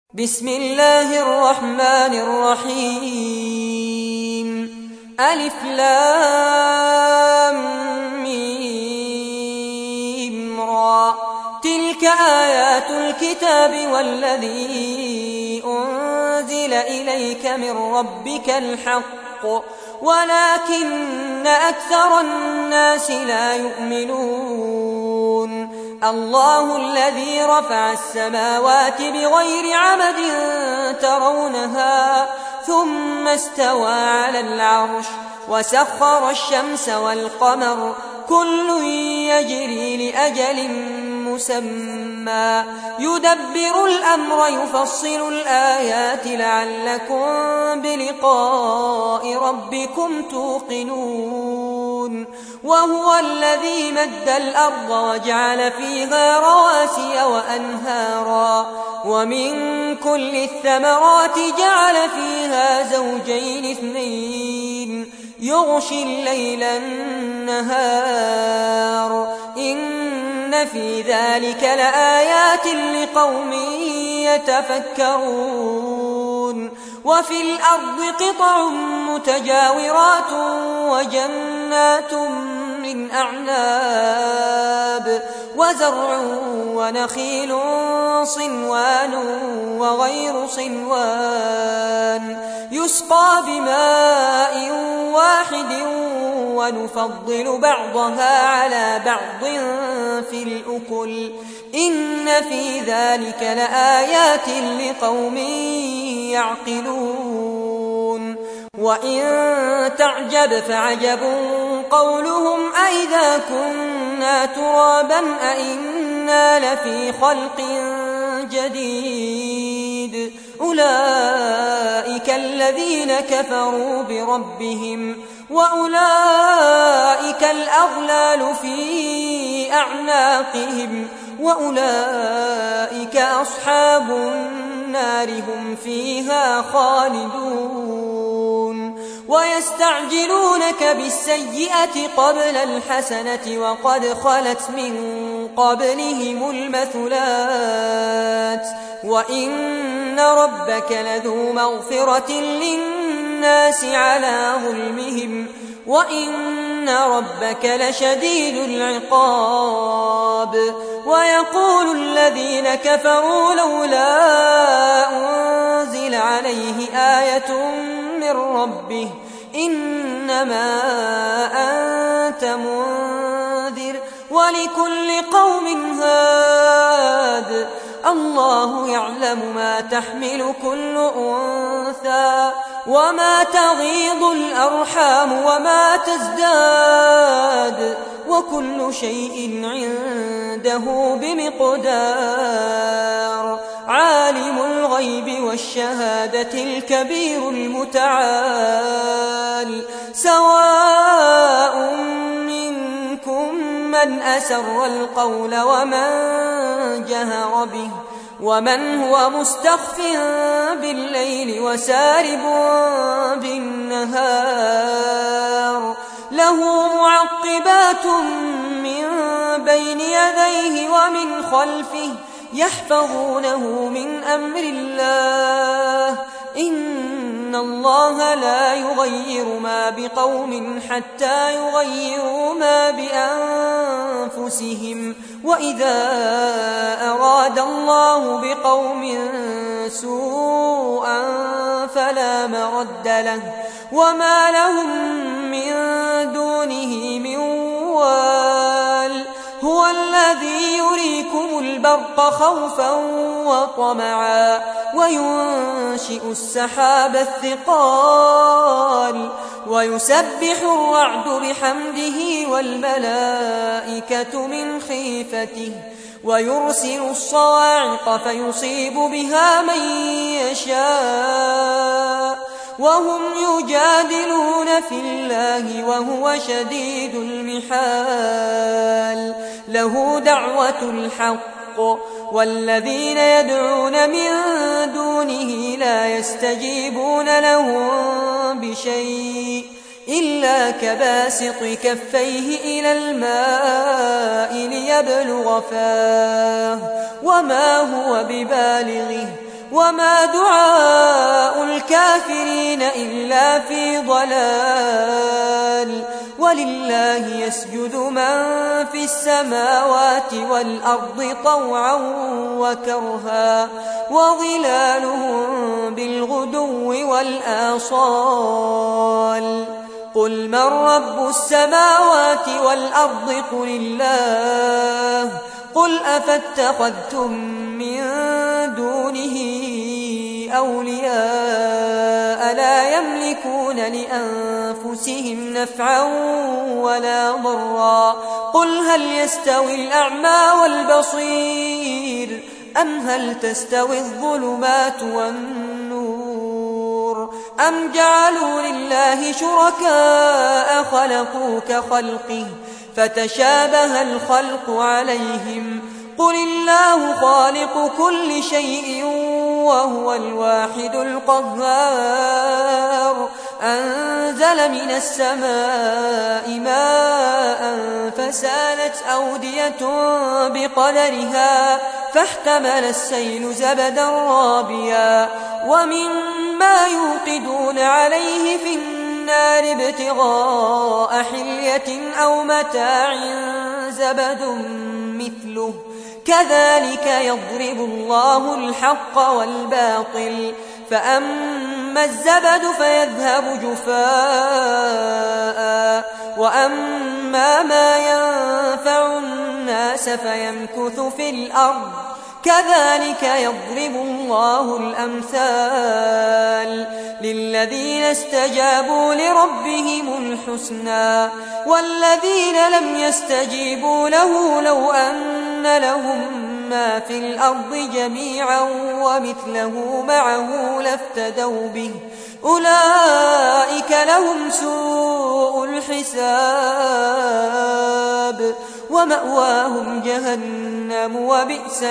بسم الله الرحمن الرحيم ألف لام ميم را تلك آيات الكتاب والذي أنزل إليك من ربك الحق ولكن أكثر الناس لا يؤمنون الله الذي رفع السماوات بغير عمد ترونها ثم استوى على العرش وسخر الشمس والقمر كل يجري لأجل مسمى يدبر الأمر يفصل الآيات لعلكم بلقاء ربكم توقنون وهو الذي مد الأرض وجعل فيها رواسي وأنهارا ومن كل الثمرات جعل فيها زوجين اثنين يغشي الليل النهار إن في ذلك لآيات لقوم يتفكرون وفي الأرض قطع متجاورات وجنات من أعناب وزرع ونخيل صنوان وغير صنوان يسقى بماء واحد ونفضل بعضها على بعض في الأكل إن في ذلك لآيات لقوم يعقلون وإن تعجب فعجب قولهم أئذا كنا ترابا أئنا لفي خلق جديد أولئك الذين كفروا بربهم وأولئك الأغلال في أعناقهم وأولئك أصحاب النار هم فيها خالدون ويستعجلونك بالسيئة قبل الحسنة وقد خلت من قبلهم المثلات وإن ربك لذو مغفرة للناس على ظلمهم وإن ربك لشديد العقاب ويقول الذين كفروا لولا أنزل عليه آية من ربه إنما أنت منذر ولكل قوم هاد الله يعلم ما تحمل كل أنثى وما تغيض الأرحام وما تزداد وكل شيء عنده بمقدار عالم الغيب والشهادة الكبير المتعال سواء منكم من أسر القول ومن جهر به ومن هو مستخف بالليل وسارب بالنهار له معقبات من بين يديه ومن خلفه يحفظونه من أمر الله إن الله لا يغير ما بقوم حتى يغيروا ما بأنفسهم وإذا أراد الله بقوم سوءا فلا مرد له وما لهم من دونه من وال هو الذي يريكم البرق خوفا وطمعا وينشئ السحاب الثقال ويسبح الرعد بحمده والملائكة من خيفته ويرسل الصواعق فيصيب بها من يشاء وهم يجادلون في الله وهو شديد المحال له دعوة الحق والذين يدعون من دونه لا يستجيبون لهم بشيء إلا كباسط كفيه إلى الماء ليبلغ فاه وما هو ببالغه وما دعاء الكافرين إلا في ضلال ولله يسجد من في السماوات والأرض طوعا وكرها وظلالهم بالغدو والآصال قل من رب السماوات والأرض قل الله قل أفاتخذتم من دونه أولياء لا يملكون لأنفسهم نفعا ولا ضرا قل هل يستوي الأعمى والبصير أم هل تستوي الظلمات والنور أم جعلوا لله شركاء خلقوا كخلقه فتشابه الخلق عليهم قل الله خالق كل شيء وهو الواحد القهار أنزل من السماء ماء فسالت أودية بقدرها فاحتمل السيل زبدا رابيا ومما يوقدون عليه في النار ابتغاء حلية أو متاع زبد مثله كذلك يضرب الله الحق والباطل فأما الزبد فيذهب جفاء وأما ما ينفع الناس فيمكث في الأرض كذلك يضرب الله الأمثال للذين استجابوا لربهم الحسنى والذين لم يستجيبوا له لو أن لهم ما في الأرض جميعا ومثله معه لافتدوا به أولئك لهم سوء الحساب ومأواهم جهنم وبئس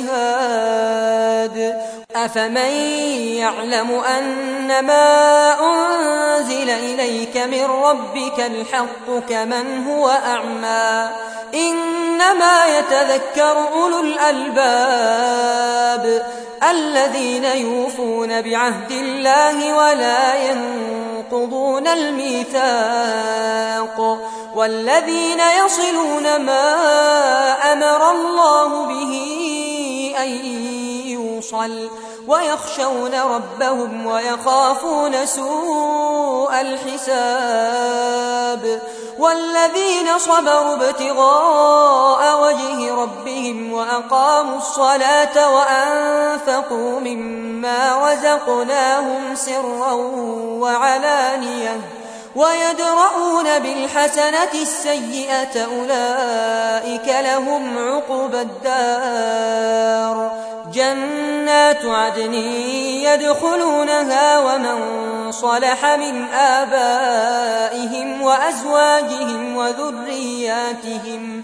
المهاد أفمن يعلم أنما أنزل إليك من ربك الحق كمن هو أعمى إنما يتذكر أولو الألباب الذين يوفون بعهد الله ولا ينقضون الميثاق والذين يصلون ما أمر الله به أن يوصل ويخشون ربهم ويخافون سوء الحساب والذين صبروا ابتغاء وجه ربهم وأقاموا الصلاة وأنفقوا مما رزقناهم سرا وعلانية ويدرؤون بالحسنة السيئة أولئك لهم عقبى الدار جنات عدن يدخلونها ومن صلح من آبائهم وأزواجهم وذرياتهم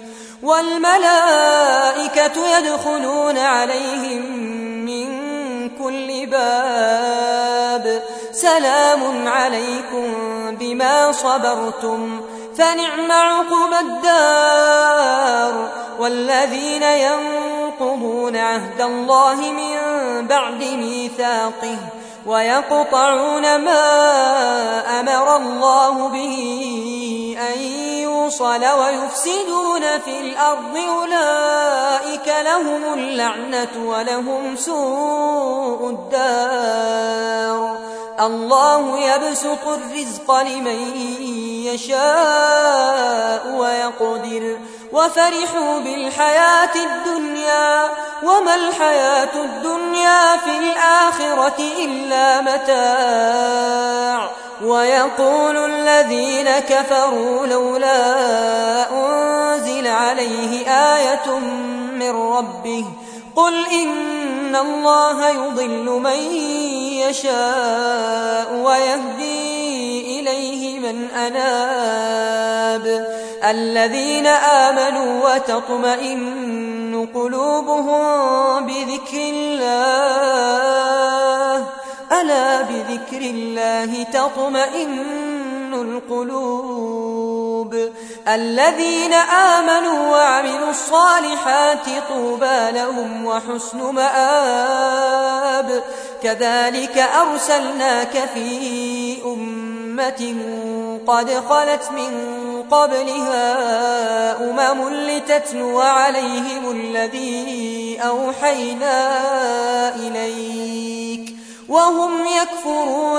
والملائكة يدخلون عليهم من كل باب سلام عليكم بما صبرتم فنعم عقبى الدار والذين ينقضون عهد الله من بعد ميثاقه ويقطعون ما أمر الله به أن يوصل ويفسدون في الأرض أولئك لهم اللعنة ولهم سوء الدار الله يبسط الرزق لمن يشاء ويقدر وفرحوا بالحياة الدنيا وما الحياة الدنيا في الآخرة إلا متاع ويقول الذين كفروا لولا أنزل عليه آية من ربه قل إن الله يضل من يشاء ويهدي إليه من أناب الذين آمنوا وتطمئن قلوبهم بذكر الله ألا بذكر الله تطمئن القلوب الذين آمنوا وعملوا الصالحات طوبى لهم وحسن مآب كذلك أرسلناك في أمة قد خلت من قبلها لتتلو عليهم الذي أوحينا إليك وهم يكفرون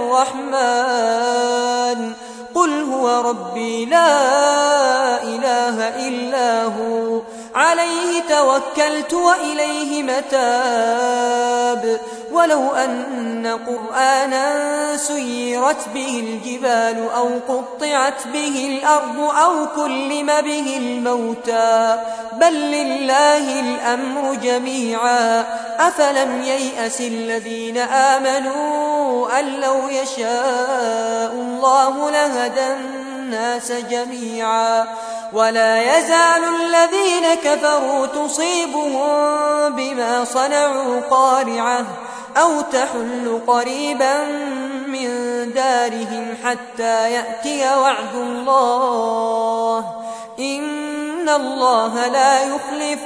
بالرحمن قل هو ربي لا إله إلا هو عليه توكلت وإليه متاب ولو أن قرآنا سيرت به الجبال أو قطعت به الأرض أو كلم به الموتى بل لله الأمر جميعا أفلم ييأس الذين آمنوا أن لو يشاء الله لهدى الناس جميعا ولا يزال الذين كفروا تصيبهم بما صنعوا قارعة أو تحل قريبا من دارهم حتى يأتي وعد الله إن الله لا يخلف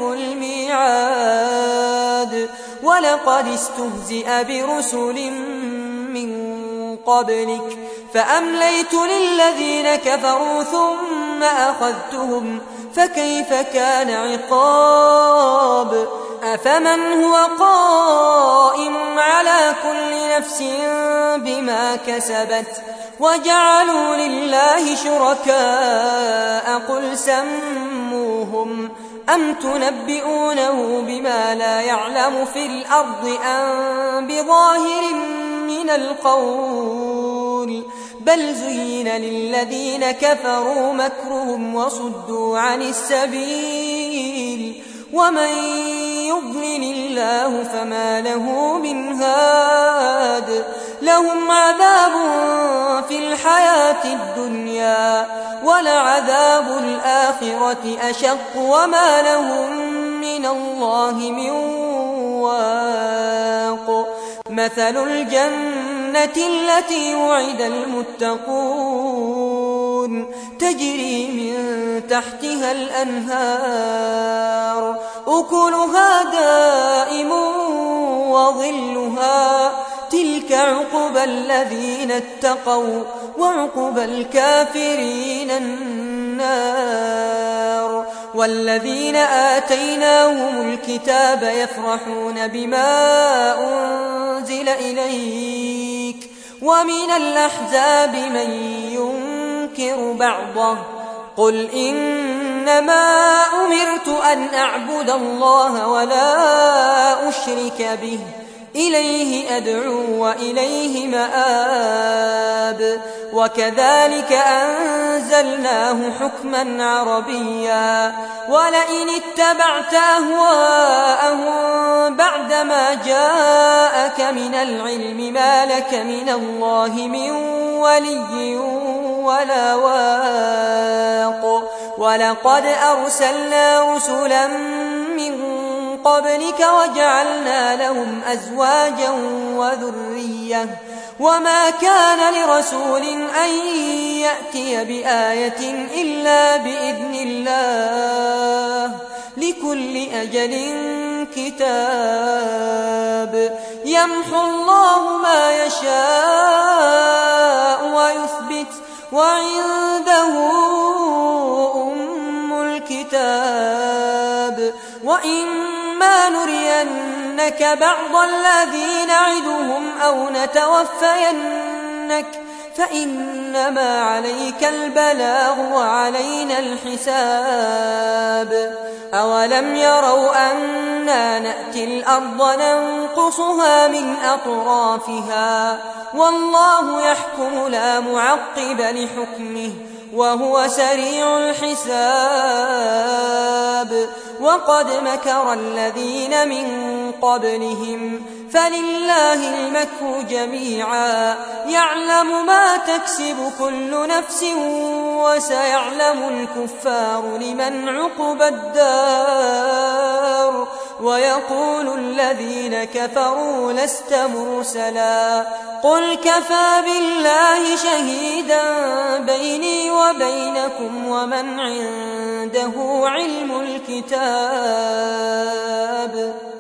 الميعاد ولقد استهزئ برسل من قبلك فأمليت للذين كفروا ثم أخذتهم فكيف كان عقاب أفمن هو قائم على كل نفس بما كسبت وجعلوا لله شركاء قل سموهم أم تنبئونه بما لا يعلم في الأرض أم بظاهر من القول بل زين للذين كفروا مكرهم وصدوا عن السبيل ومن يضلل الله فما له من هاد لهم عذاب في الحياة الدنيا ولعذاب الآخرة أشق وما لهم من الله من واق مثل الجنة التي وعد المتقون تجري من تحتها الأنهار أكلها دائم وظلها تلك عقبى الذين اتقوا وعقبى الكافرين النار والذين آتيناهم الكتاب يفرحون بما أنزل إليك ومن الأحزاب من ينكر بعضه قل إنما أمرت أن أعبد الله ولا أشرك به إليه أدعو وإليه مآب وكذلك أنزلناه حكما عربيا ولئن اتبعت أهواءهم بعدما جاءك من العلم ما لك من الله من ولي ولا واق ولقد أرسلنا رسلا من قبلك وجعلنا لهم أزواجا وذرية وما كان لرسول أن يأتي بآية إلا بإذن الله لكل أجل كتاب يمحو الله ما يشاء ويثبت وعنده أم الكتاب وإما نرينك بعض الذين نعدهم أو نتوفينك فإنما عليك البلاغ وعلينا الحساب أولم يروا أنا نأتي الأرض ننقصها من أطرافها والله يحكم لا معقب لحكمه وهو سريع الحساب وقد مكر الذين من قبلهم فلله المكر جميعا يعلم ما تكسب كل نفس وسيعلم الكفار لمن عقبى الدار ويقول الذين كفروا لست مرسلا قل كفى بالله شهيدا بيني وبينكم ومن عنده علم الكتاب